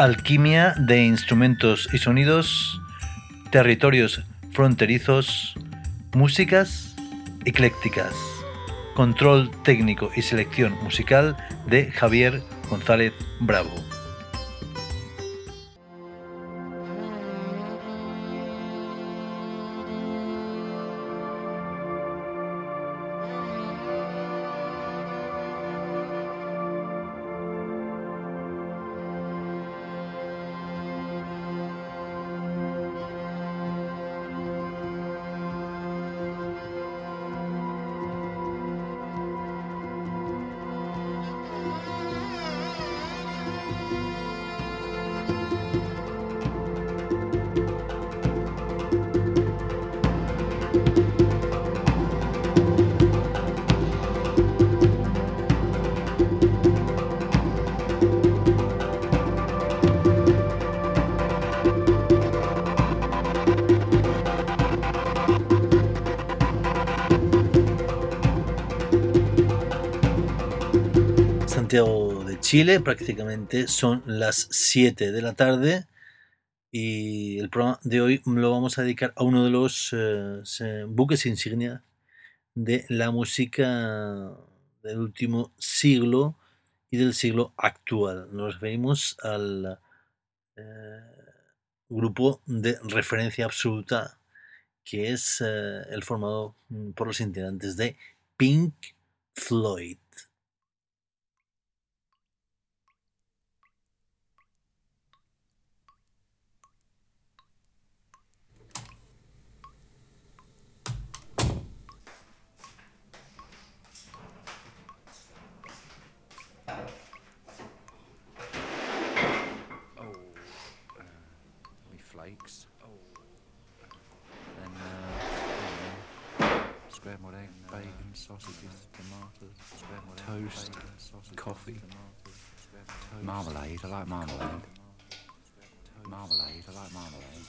Alquimia de instrumentos y sonidos, territorios fronterizos, músicas eclécticas, control técnico y selección musical de Javier González Bravo. Santiago de Chile, prácticamente son las 7 de la tarde y el programa de hoy lo vamos a dedicar a uno de los buques insignia de la música del último siglo y del siglo actual. Nos referimos al grupo de referencia absoluta que es el formado por los integrantes de Pink Floyd. Flakes. Then scrambled egg, bacon, sausages, tomatoes, toast, coffee, marmalade. I like marmalade. Marmalade. I like marmalade.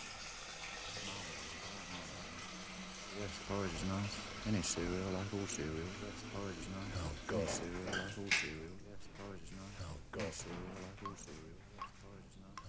Yes, porridge is nice. Any cereal, I like all cereal. Yes, porridge is nice. Any cereal, I like all cereal. Yes, porridge is nice. Any cereal, I like all cereal. Yes, porridge is nice.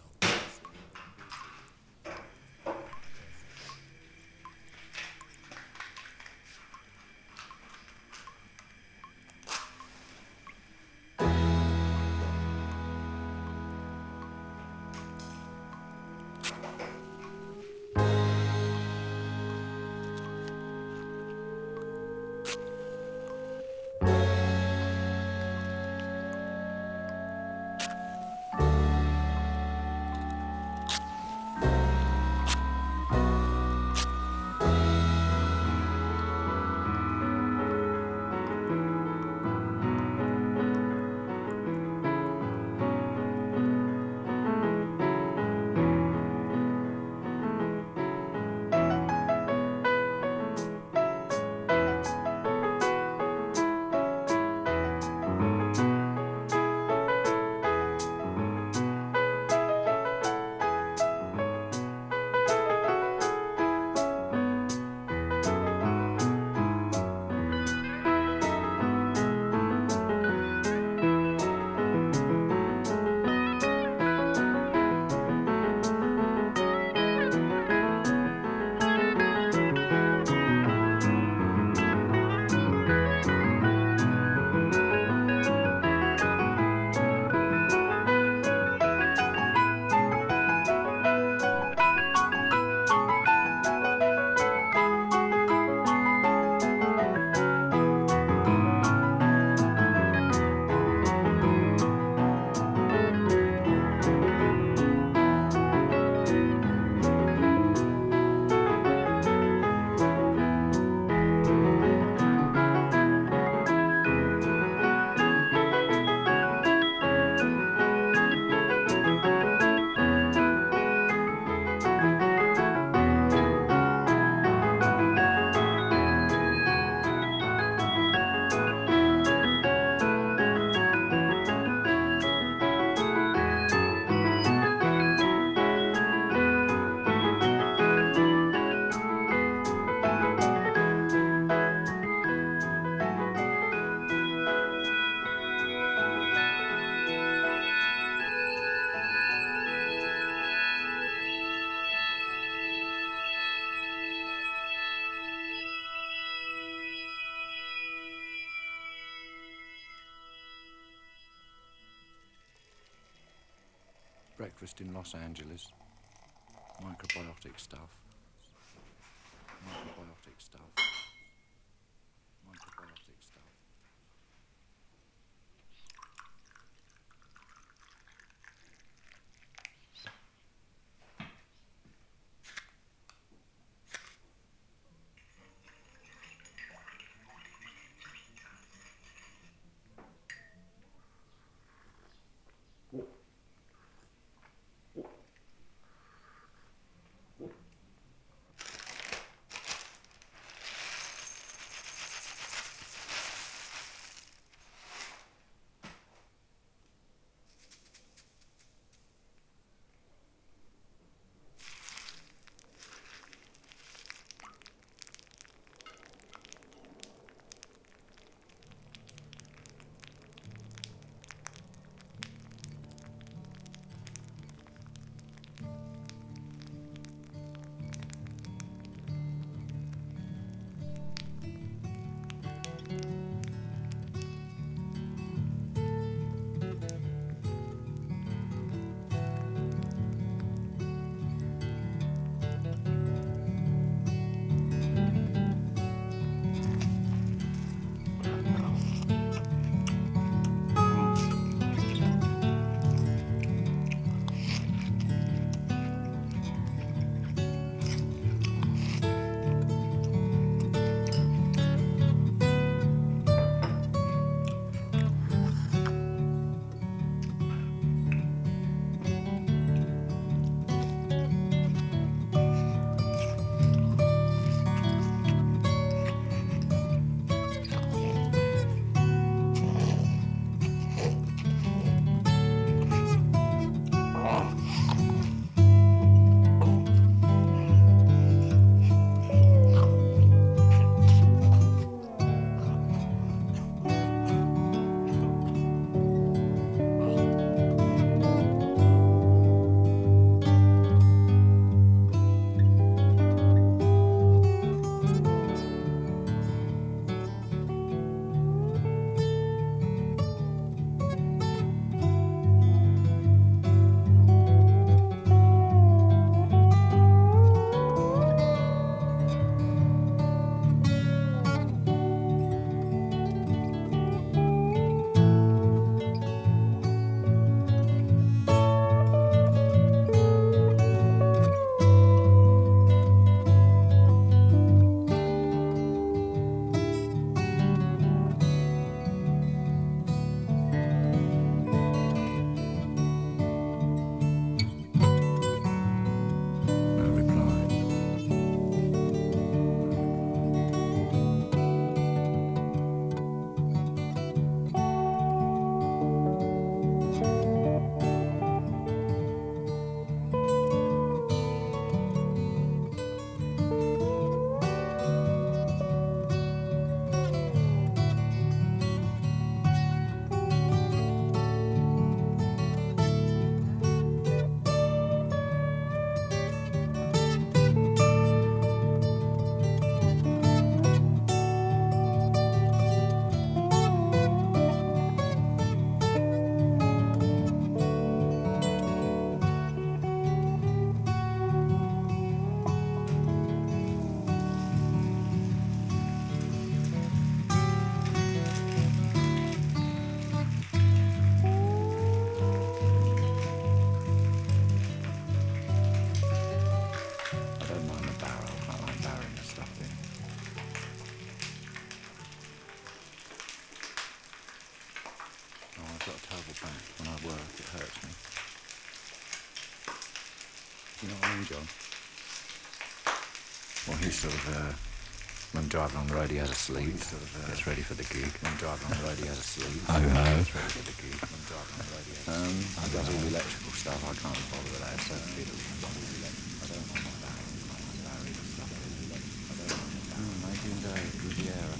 Breakfast in Los Angeles. Microbiotic stuff. Microbiotic stuff. Microbiotic stuff. No reply. I don't mind the barrel. I like barrowing the stuff in. Oh, I've got a terrible back. When I work, it hurts me. You know what I mean, John? Well, he's sort of, when driving on the road, he has a sleep. Gets ready for the gig. When driving on the road, he has a sleep. Oh, Gets ready for the gig. When driving on the road, he has a sleep. He does all the electrical stuff. I can't bother with that. It's so fiddly. I don't want my barrel. I like barrowing the stuff in. I don't want my barrel. Making day, Riviera.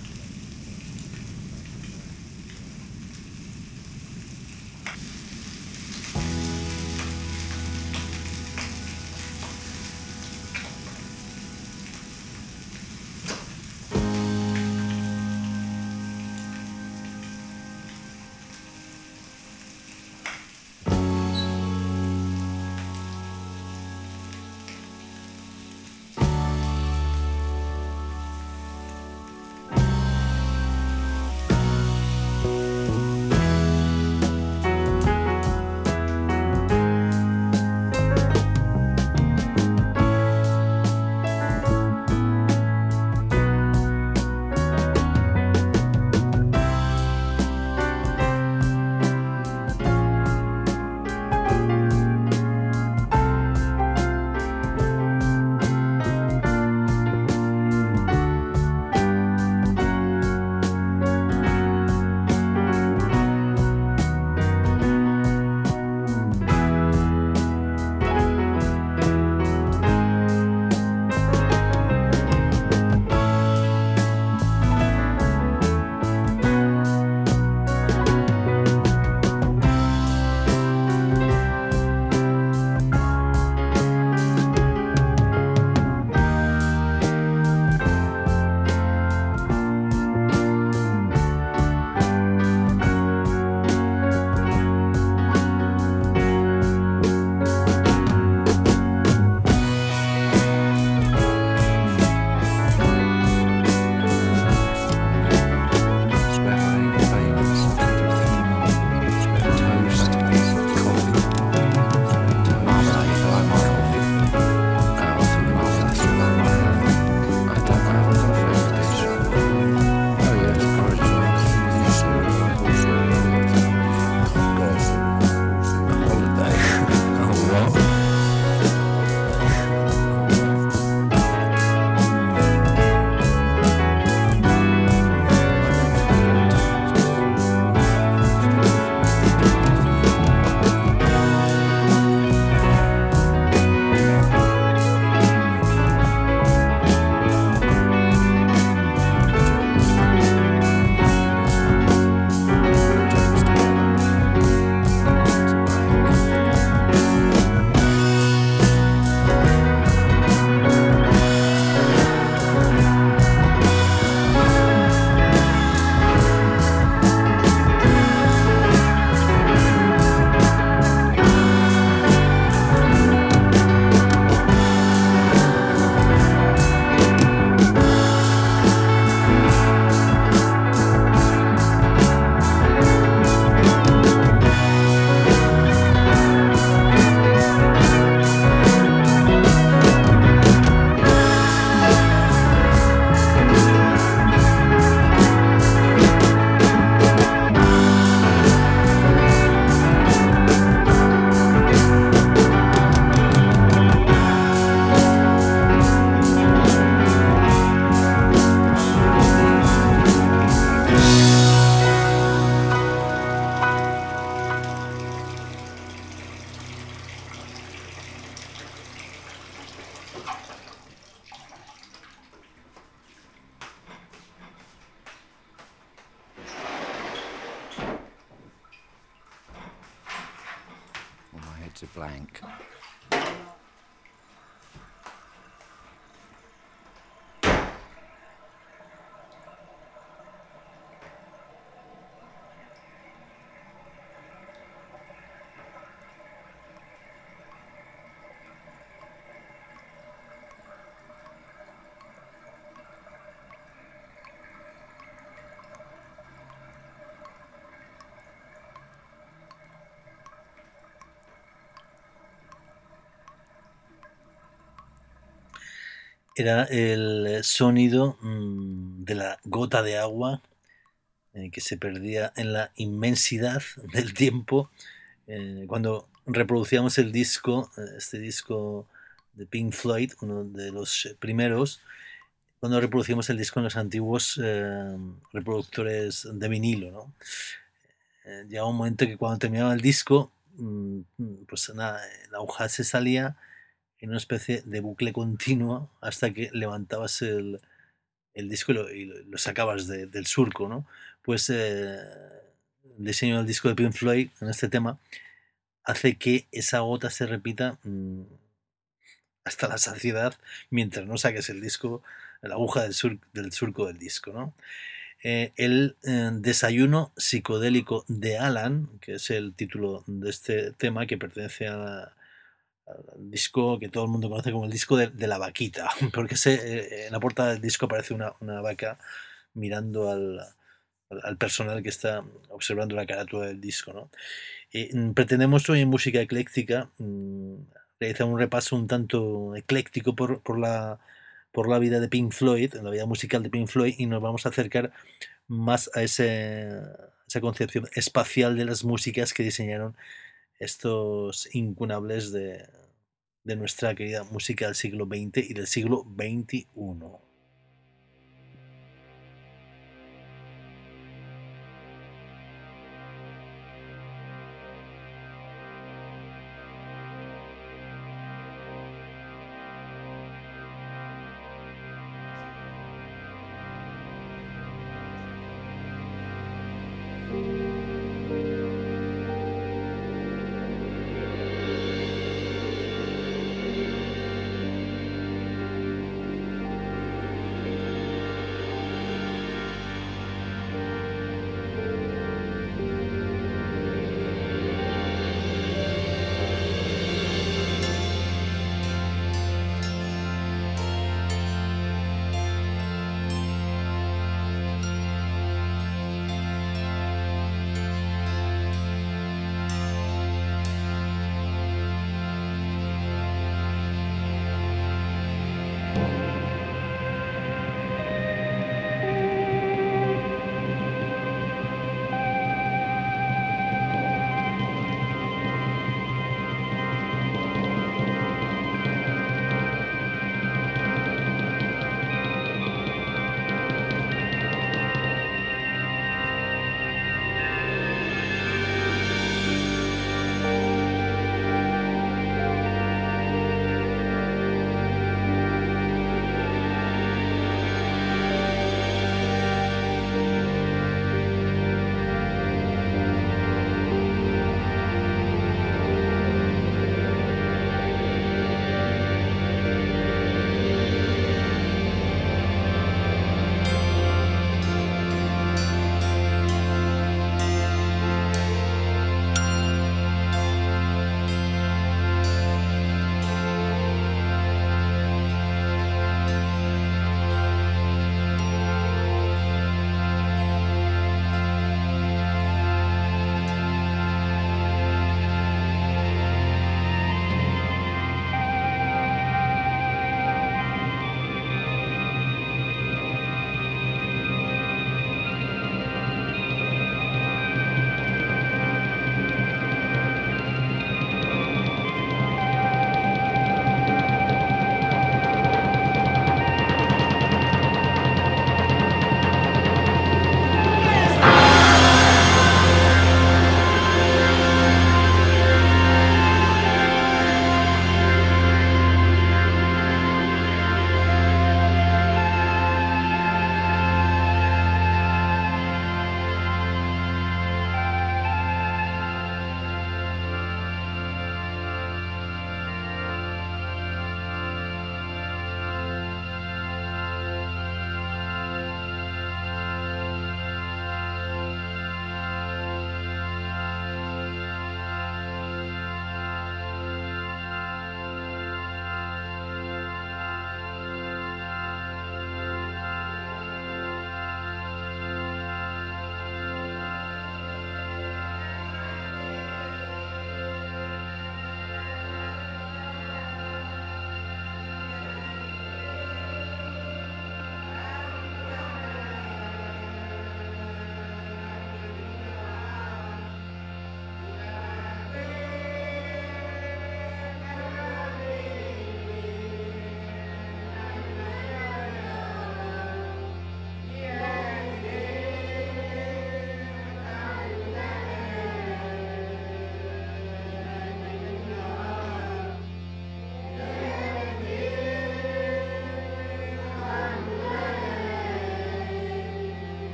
It's a blank. Era el sonido de la gota de agua que se perdía en la inmensidad del tiempo cuando reproducíamos el disco, este disco de Pink Floyd, uno de los primeros, cuando reproducíamos el disco en los antiguos reproductores de vinilo, ¿no? Llegaba un momento que cuando terminaba el disco, pues nada, la aguja se salía en una especie de bucle continuo hasta que levantabas el disco y lo sacabas del surco, ¿no? Pues el diseño del disco de Pink Floyd en este tema hace que esa gota se repita hasta la saciedad mientras no saques el disco, la aguja del surco del disco, ¿no? El desayuno psicodélico de Alan, que es el título de este tema que pertenece al disco que todo el mundo conoce como el disco de la vaquita, porque en la portada del disco aparece una vaca mirando al personal que está observando la carátula del disco, ¿no? Pretendemos hoy en Música Ecléctica realizar un repaso un tanto ecléctico por la vida de Pink Floyd, la vida musical de Pink Floyd, y nos vamos a acercar más a esa concepción espacial de las músicas que diseñaron estos incunables de nuestra querida música del siglo XX y del siglo XXI.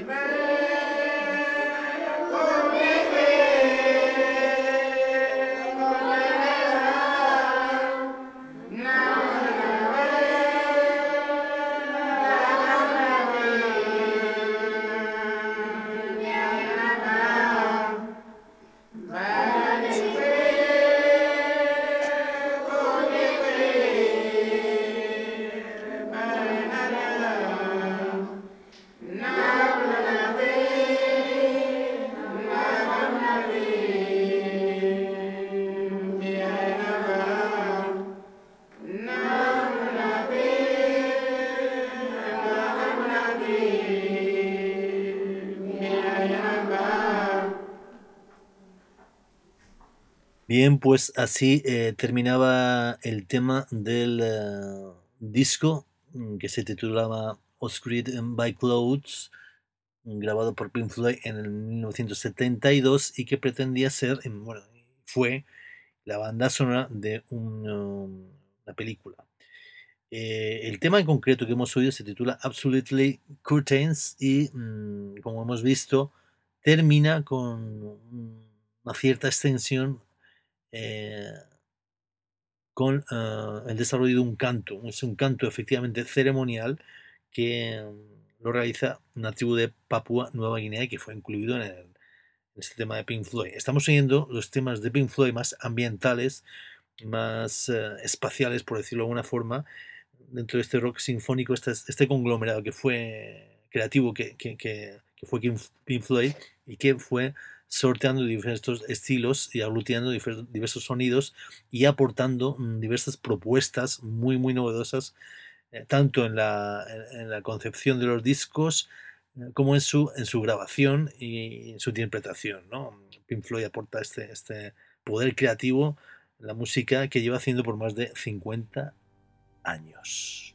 Bien, pues así terminaba el tema del disco que se titulaba Oscured by Clouds, grabado por Pink Floyd en el 1972 y que pretendía ser, bueno, fue la banda sonora de una película. El tema en concreto que hemos oído se titula Absolutely Curtains y, como hemos visto, termina con una cierta extensión eh, con el desarrollo de un canto. Es un canto efectivamente ceremonial que lo realiza una tribu de Papúa Nueva Guinea y que fue incluido en este tema de Pink Floyd. Estamos oyendo los temas de Pink Floyd más ambientales, más espaciales, por decirlo de alguna forma, dentro de este rock sinfónico, este conglomerado que fue creativo, que fue Pink Floyd y que fue sorteando diversos estilos y aglutinando diversos sonidos y aportando diversas propuestas muy, muy novedosas, tanto en la concepción de los discos como en su grabación y en su interpretación, ¿no? Pink Floyd aporta este poder creativo en la música que lleva haciendo por más de 50 años.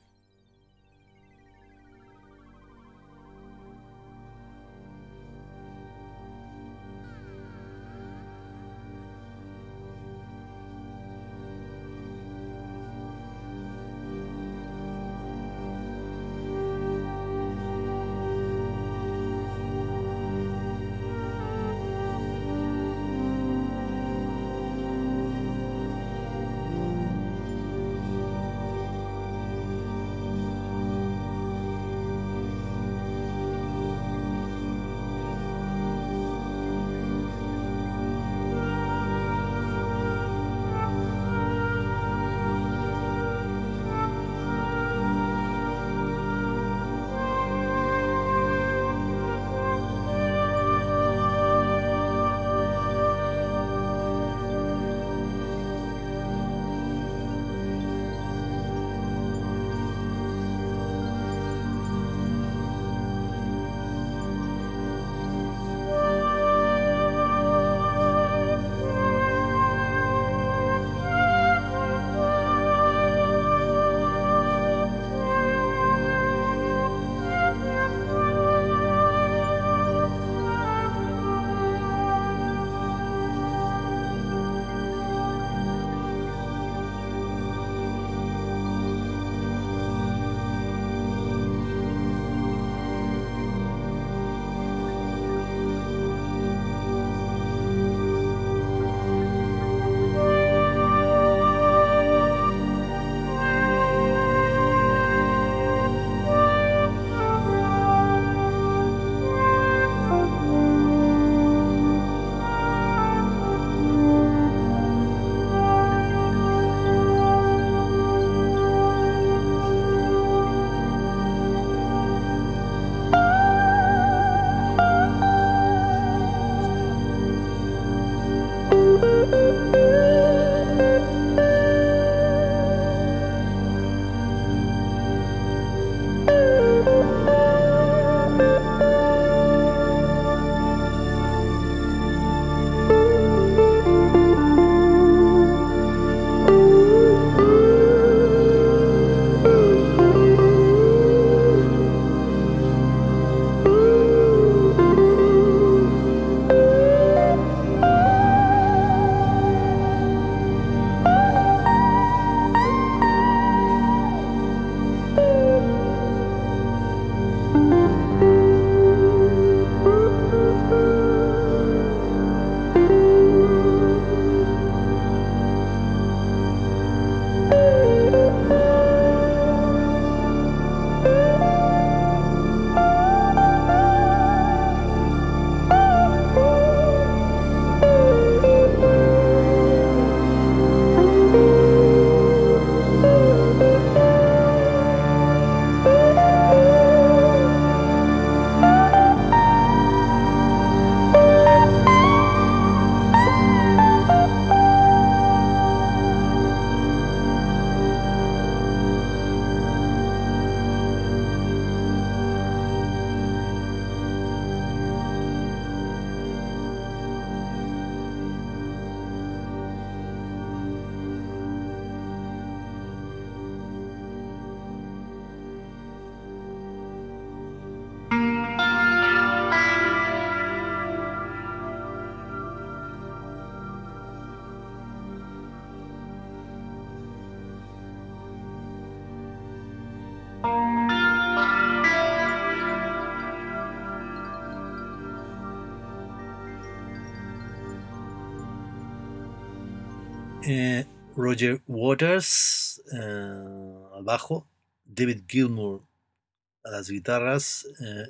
Roger Waters al bajo, David Gilmour a las guitarras,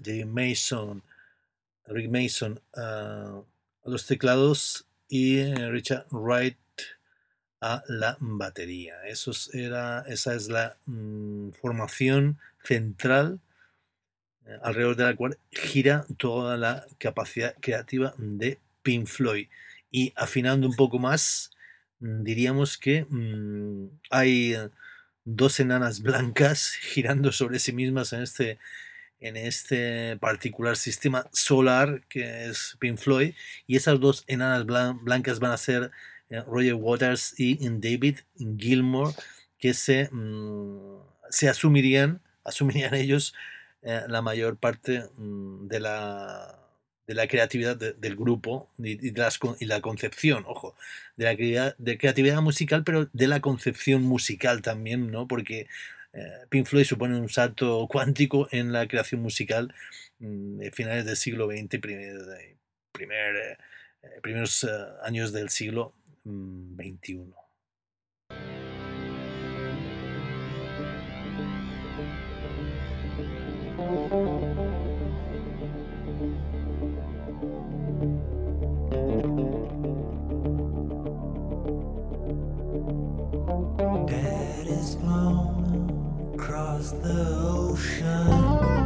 Rick Mason a los teclados y Richard Wright a la batería. Esa es la formación central alrededor de la cual gira toda la capacidad creativa de Pink Floyd. Y afinando un poco más, diríamos que hay dos enanas blancas girando sobre sí mismas en este particular sistema solar que es Pink Floyd, y esas dos enanas blancas van a ser Roger Waters y David Gilmour, que se asumirían ellos la mayor parte de la creatividad del grupo y la concepción, ojo, de creatividad musical, pero de la concepción musical también, ¿no? Porque Pink Floyd supone un salto cuántico en la creación musical de finales del siglo XX, primeros años del siglo XXI. Dad is flown across the ocean,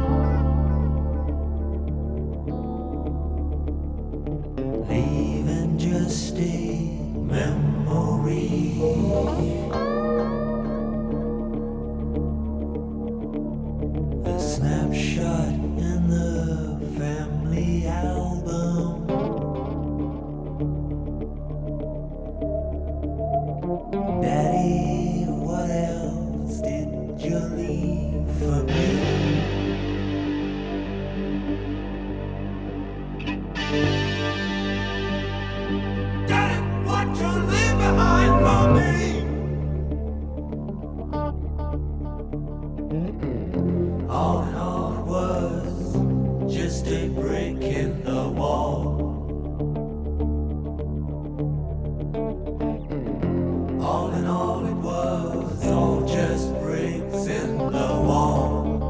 leaving just a memory. A snapshot in the family album. Daddy, what else did you leave for me? Daddy, what you leave behind for me? All in all, it was just a break in the wall. All in all, it was all just bricks in the wall.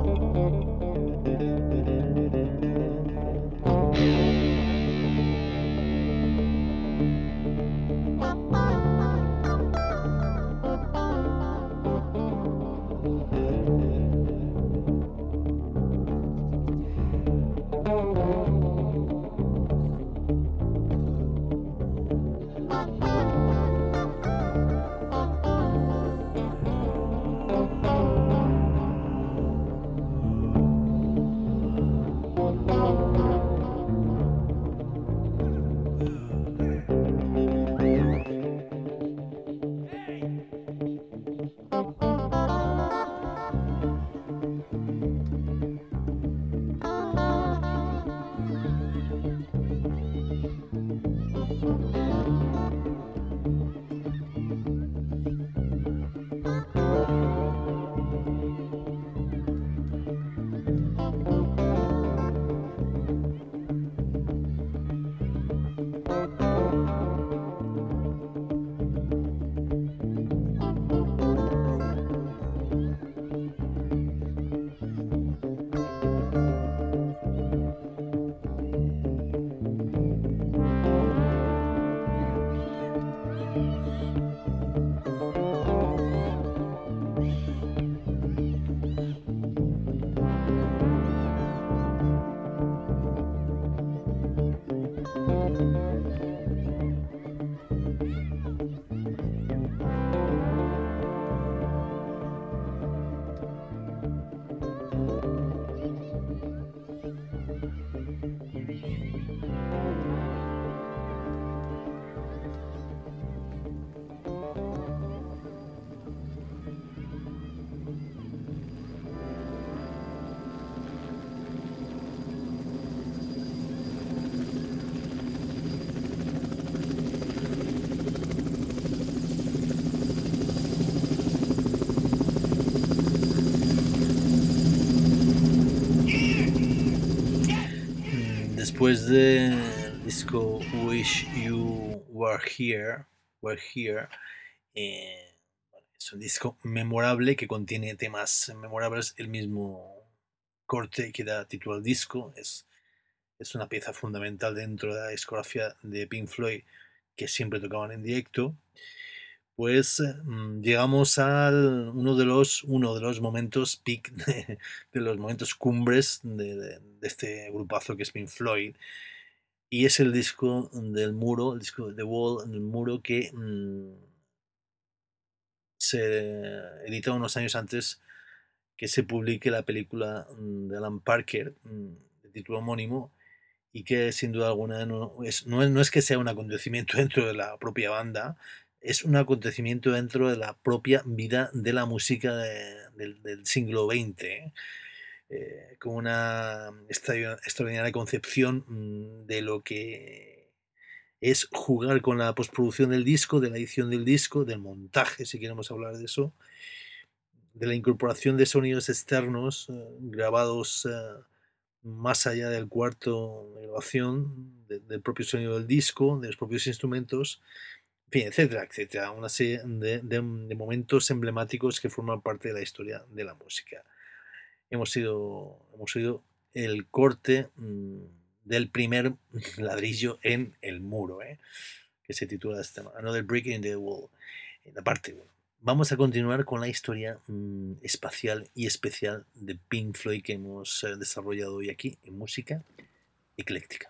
Después del disco Wish You Were Here, Es un disco memorable que contiene temas memorables. El mismo corte que da título al disco es una pieza fundamental dentro de la discografía de Pink Floyd, que siempre tocaban en directo. Pues llegamos a uno de los momentos peak, de los momentos cumbres de este grupazo que es Pink Floyd, y es el disco del muro, el disco The Wall, el muro, que se edita unos años antes que se publique la película de Alan Parker, de título homónimo, y que sin duda alguna no es que sea un acontecimiento dentro de la propia banda, es un acontecimiento dentro de la propia vida de la música del siglo XX, con una extraordinaria concepción de lo que es jugar con la postproducción del disco, de la edición del disco, del montaje, si queremos hablar de eso, de la incorporación de sonidos externos grabados más allá del cuarto de grabación, del propio sonido del disco, de los propios instrumentos, en fin, etcétera, etcétera. Una serie de momentos emblemáticos que forman parte de la historia de la música. Hemos oído el corte del primer ladrillo en el muro, que se titula este tema, Another Brick in the Wall, en la parte 1. Vamos a continuar con la historia espacial y especial de Pink Floyd que hemos desarrollado hoy aquí en Música Ecléctica.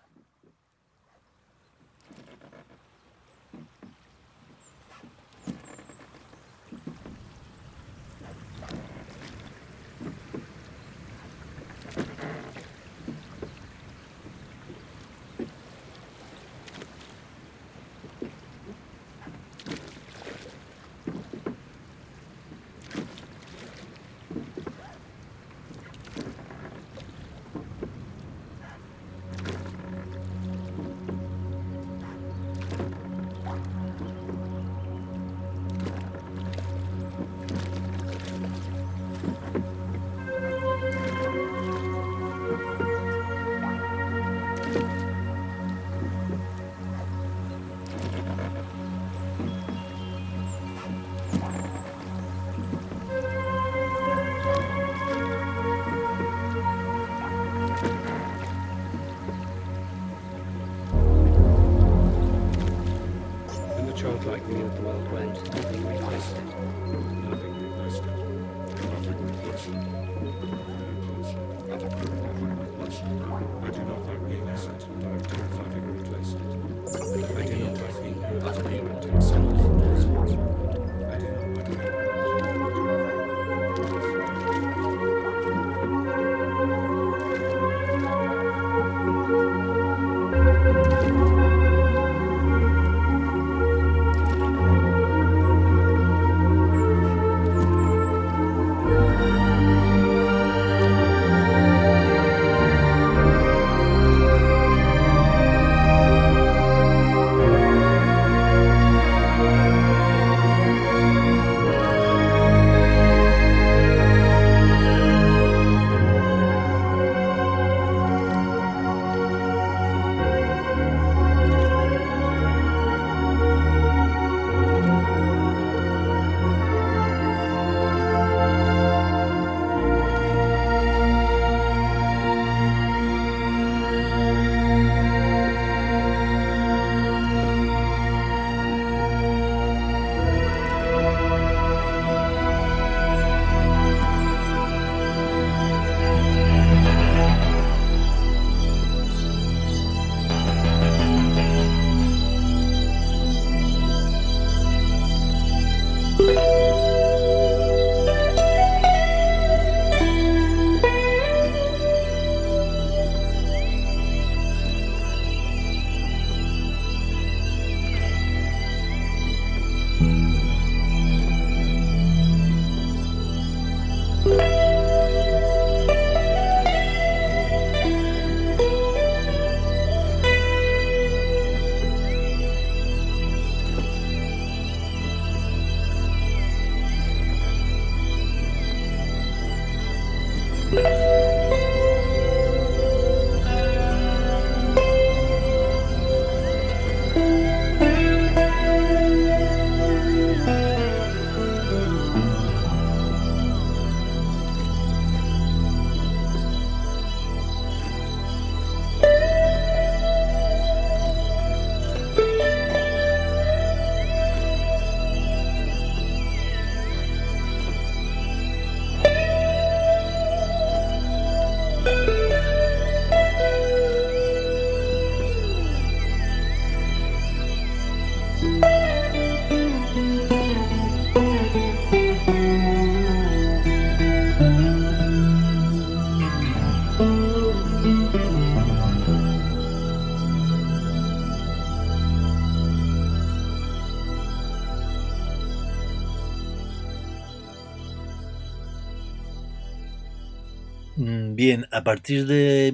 Bien, a partir de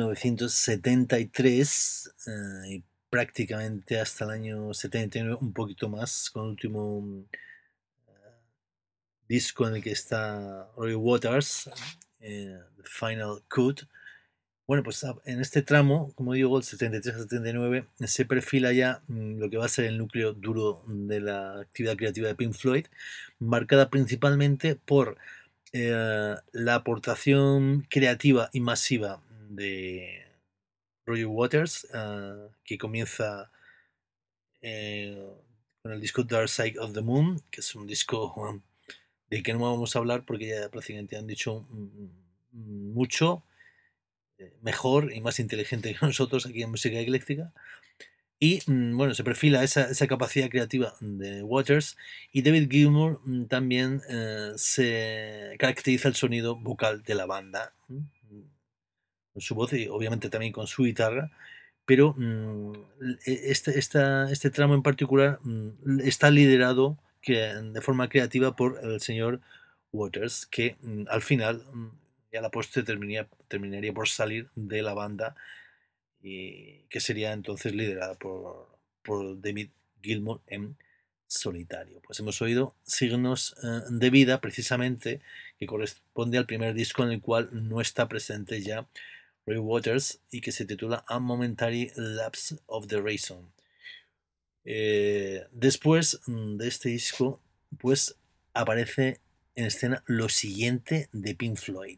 1973 y prácticamente hasta el año 79, un poquito más, con el último disco en el que está Roy Waters, The Final Cut. Bueno, pues en este tramo, como digo, el 73 a 79, se perfila ya lo que va a ser el núcleo duro de la actividad creativa de Pink Floyd, marcada principalmente por la aportación creativa y masiva de Roger Waters, que comienza con el disco Dark Side of the Moon, que es un disco del que no vamos a hablar porque ya prácticamente han dicho mucho mejor y más inteligente que nosotros aquí en Música Ecléctica. Y bueno, se perfila esa capacidad creativa de Waters, y David Gilmour también se caracteriza el sonido vocal de la banda, con su voz y obviamente también con su guitarra, pero este tramo en particular está liderado de forma creativa por el señor Waters, que al final ya la postre terminaría por salir de la banda, y que sería entonces liderada por David Gilmour en solitario. Pues hemos oído Signos de Vida, precisamente, que corresponde al primer disco en el cual no está presente ya Roy Waters y que se titula A Momentary Lapse of the Reason. Después de este disco, pues aparece en escena lo siguiente de Pink Floyd.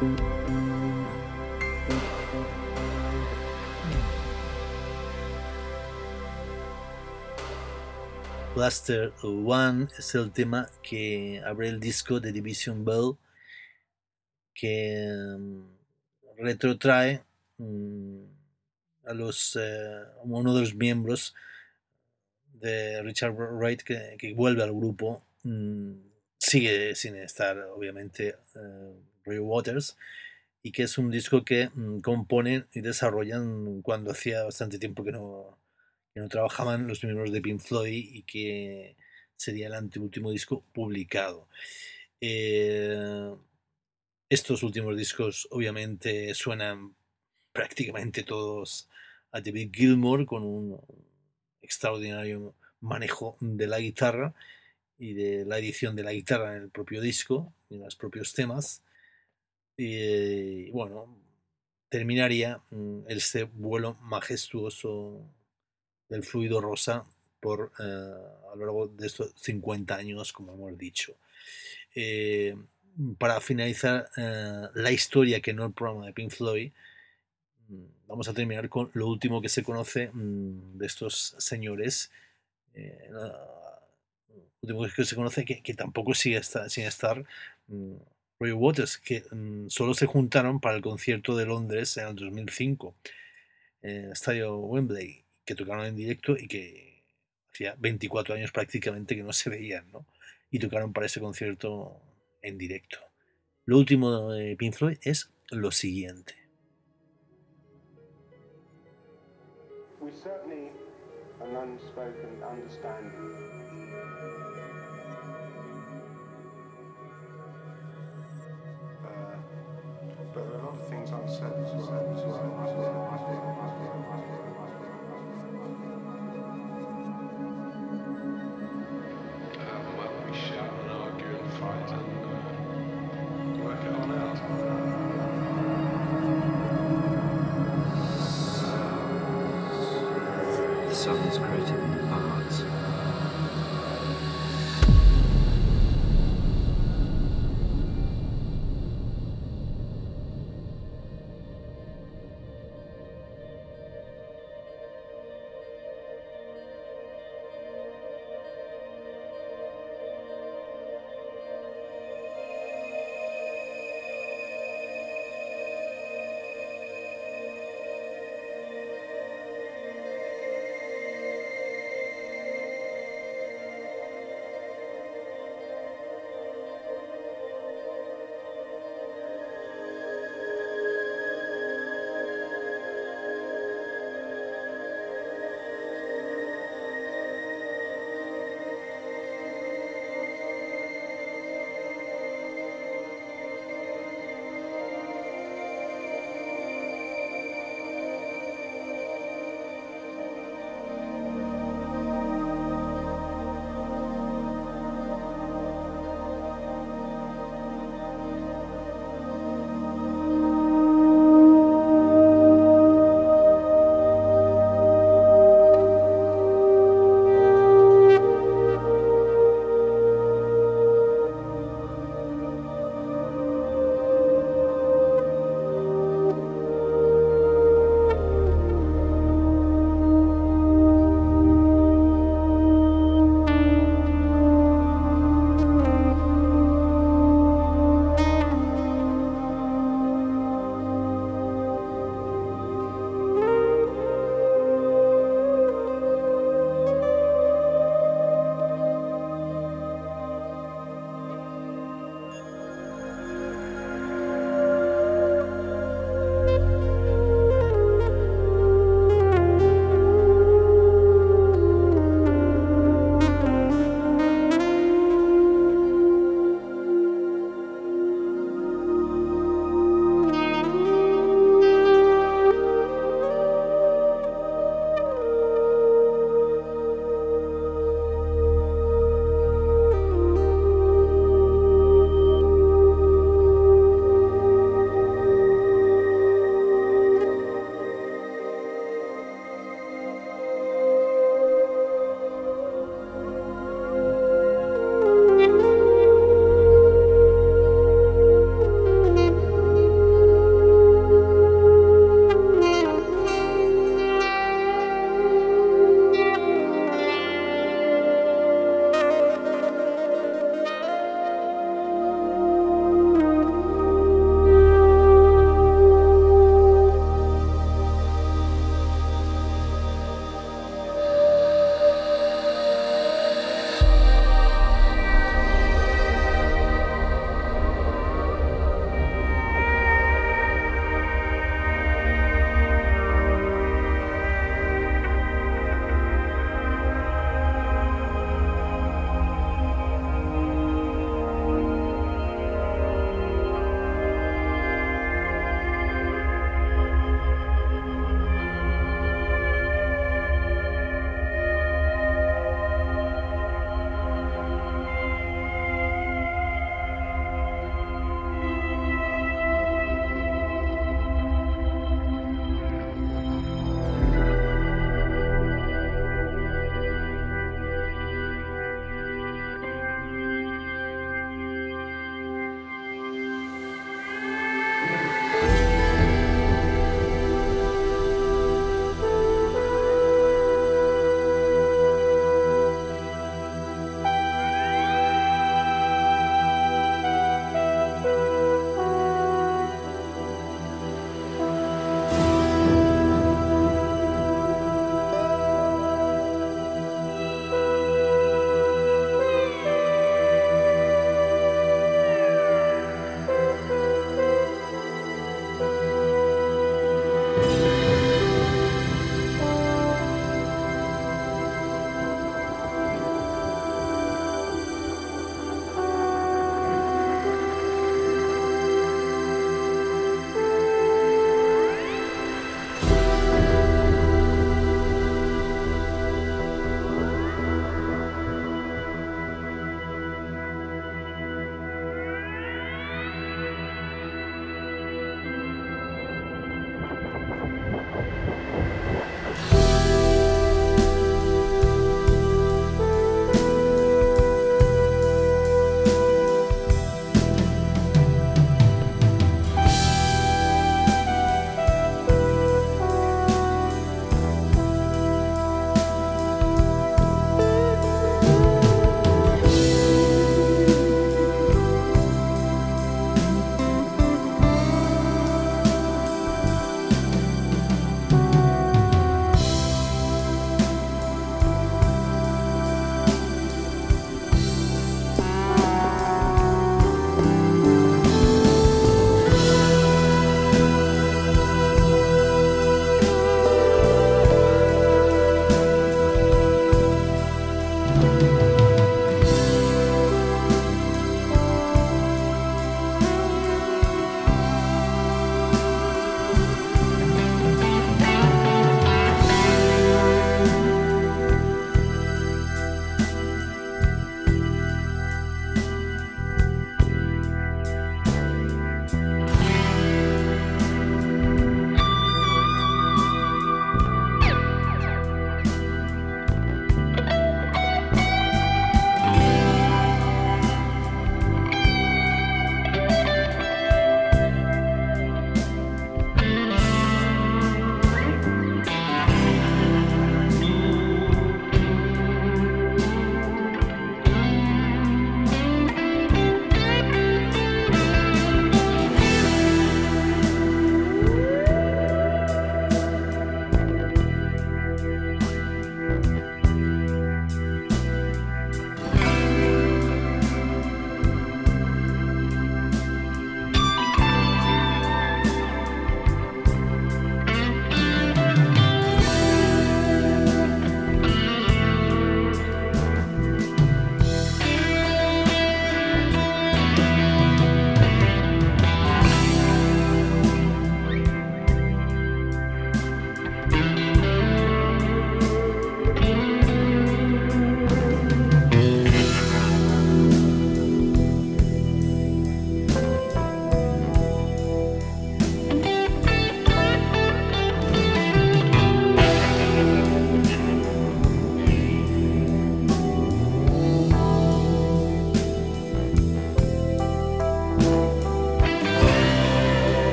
Blaster One es el tema que abre el disco de Division Bell, que retrotrae a uno de los miembros de Richard Wright que vuelve al grupo. Sigue sin estar, obviamente, Roy Waters, y que es un disco que componen y desarrollan cuando hacía bastante tiempo que no trabajaban los miembros de Pink Floyd, y que sería el anteúltimo disco publicado. Estos últimos discos obviamente suenan prácticamente todos a David Gilmour, con un extraordinario manejo de la guitarra y de la edición de la guitarra en el propio disco y en los propios temas. Y bueno, terminaría este vuelo majestuoso del fluido rosa a lo largo de estos 50 años, como hemos dicho. Eh, para finalizar la historia, que no el programa de Pink Floyd, vamos a terminar con lo último que se conoce de estos señores. Lo último que se conoce, que tampoco sigue sin estar Roy Waters, que solo se juntaron para el concierto de Londres en el 2005 en el estadio Wembley, que tocaron en directo y que hacía 24 años prácticamente que no se veían, ¿no? Y tocaron para ese concierto en directo. Lo último de Pink Floyd es lo siguiente. We certainly an unspoken understanding. But there are a lot of things unsaid as well, we shout and argue and fight and work it on out. The sun is created in our hearts.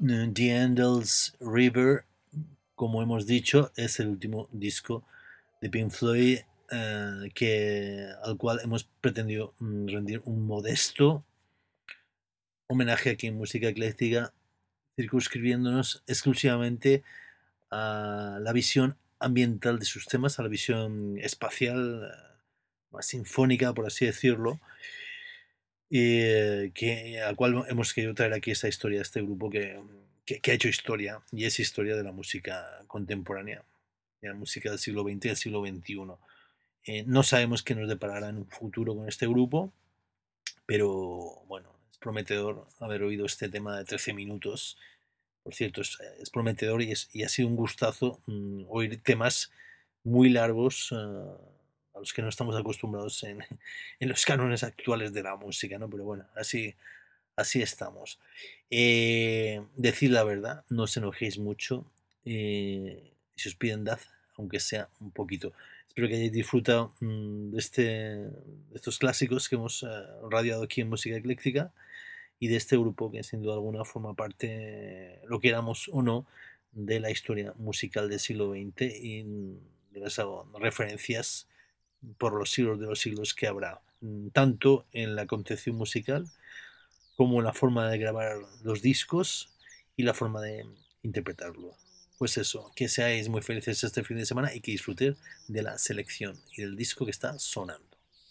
The Andel's River, como hemos dicho, es el último disco de Pink Floyd al cual hemos pretendido rendir un modesto homenaje aquí en Música Ecléctica, circunscribiéndonos exclusivamente a la visión ambiental de sus temas, a la visión espacial, más sinfónica, por así decirlo, y al cual hemos querido traer aquí esta historia de este grupo que ha hecho historia, y es historia de la música contemporánea, de la música del siglo XX y del siglo XXI. No sabemos qué nos deparará en un futuro con este grupo, pero bueno, es prometedor haber oído este tema de 13 minutos. Por cierto, es prometedor y ha sido un gustazo oír temas muy largos a los que no estamos acostumbrados en los cánones actuales de la música, ¿no? Pero bueno, así estamos. Decid la verdad, no os enojéis mucho. Si os piden dad, aunque sea un poquito. Espero que hayáis disfrutado de estos clásicos que hemos radiado aquí en Música Ecléctica y de este grupo que sin duda alguna forma parte, lo queramos o no, de la historia musical del siglo XX y de las referencias por los siglos de los siglos que habrá, tanto en la concepción musical como en la forma de grabar los discos y la forma de interpretarlo. Pues eso, que seáis muy felices este fin de semana y que disfrutéis de la selección y del disco que está sonando.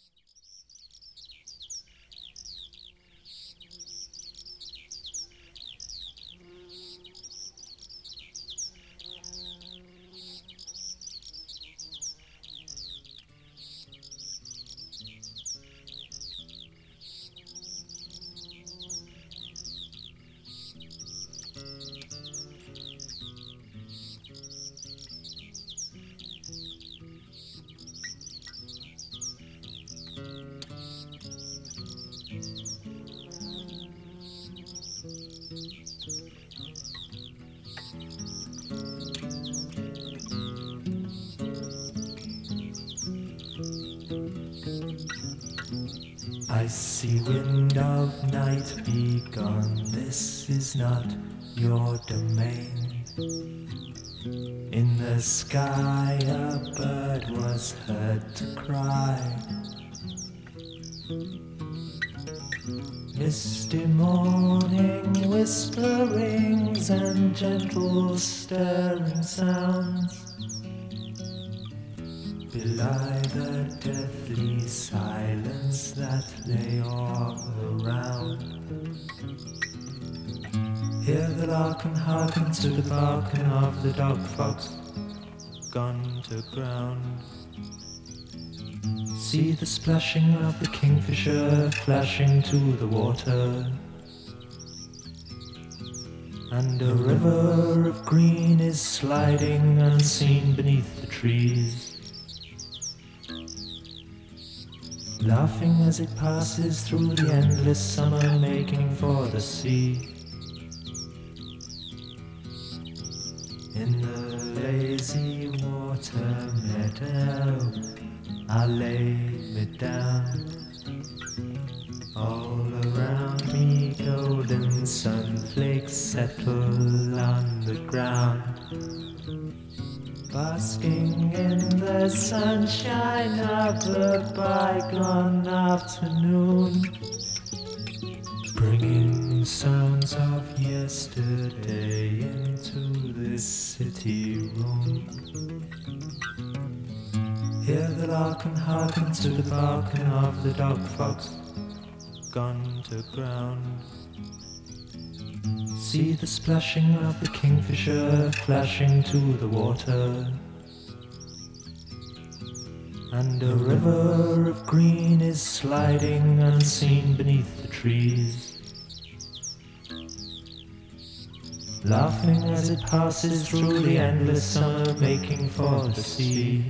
Icy wind of night, be gone, this is not your domain. In the sky a bird was heard to cry. Misty morning whisperings and gentle stirring sounds belie the deathly silence that lay all around. Hear the lark and hearken to the barking of the dog fox gone to ground. See the splashing of the kingfisher flashing to the water, and a river of green is sliding unseen beneath the trees, laughing as it passes through the endless summer, making for the sea. In the lazy water meadow I lay me down. All around me golden sunflakes settle on the ground, basking in the sunshine of the bygone afternoon, bringing sounds of yesterday into this city room. Hear the lark and hearken to the barking of the dog fox gone to ground. See the splashing of the kingfisher flashing to the water, and a river of green is sliding unseen beneath the trees, laughing as it passes through the endless summer, making for the sea.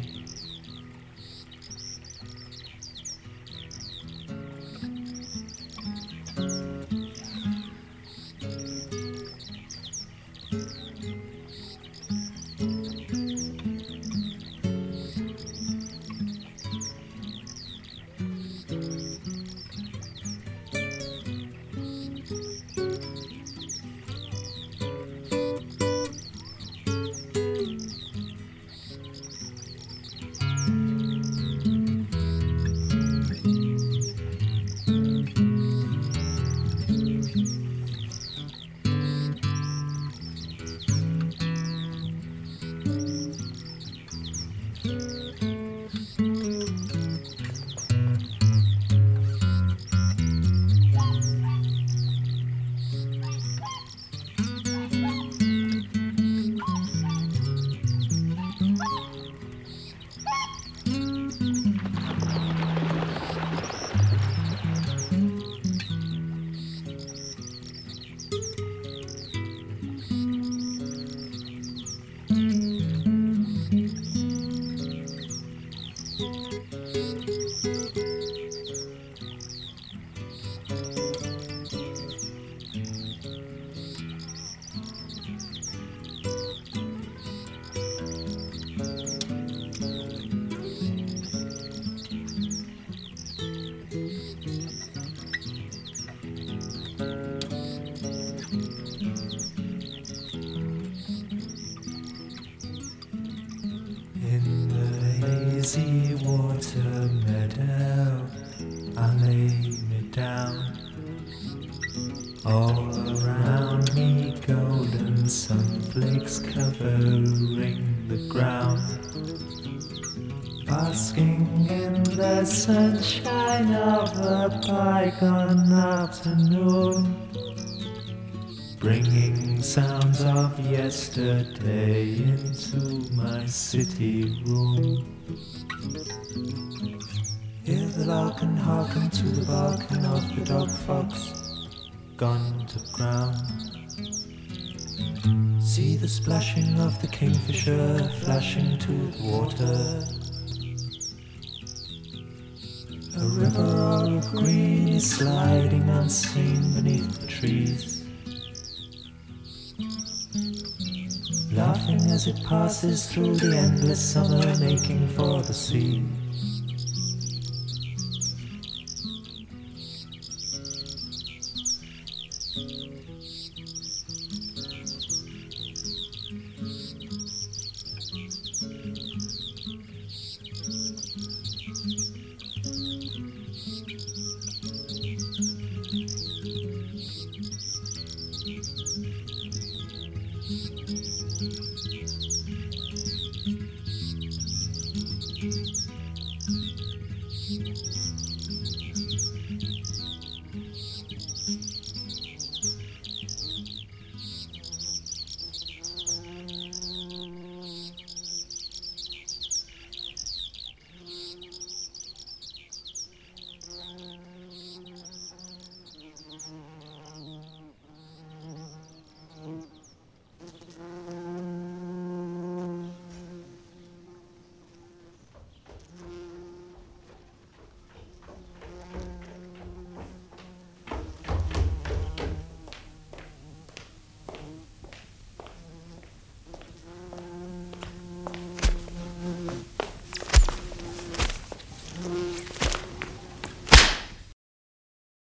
out, I lay me down. All around me golden sunflakes covering the ground, basking in the sunshine of a bygone afternoon, bringing sounds of yesterday into my city room. Hear the lark and hearken to the barking of the dog fox gone to ground. See the splashing of the kingfisher flashing to the water. A river of green is sliding unseen beneath the trees, laughing as it passes through the endless summer, making for the sea.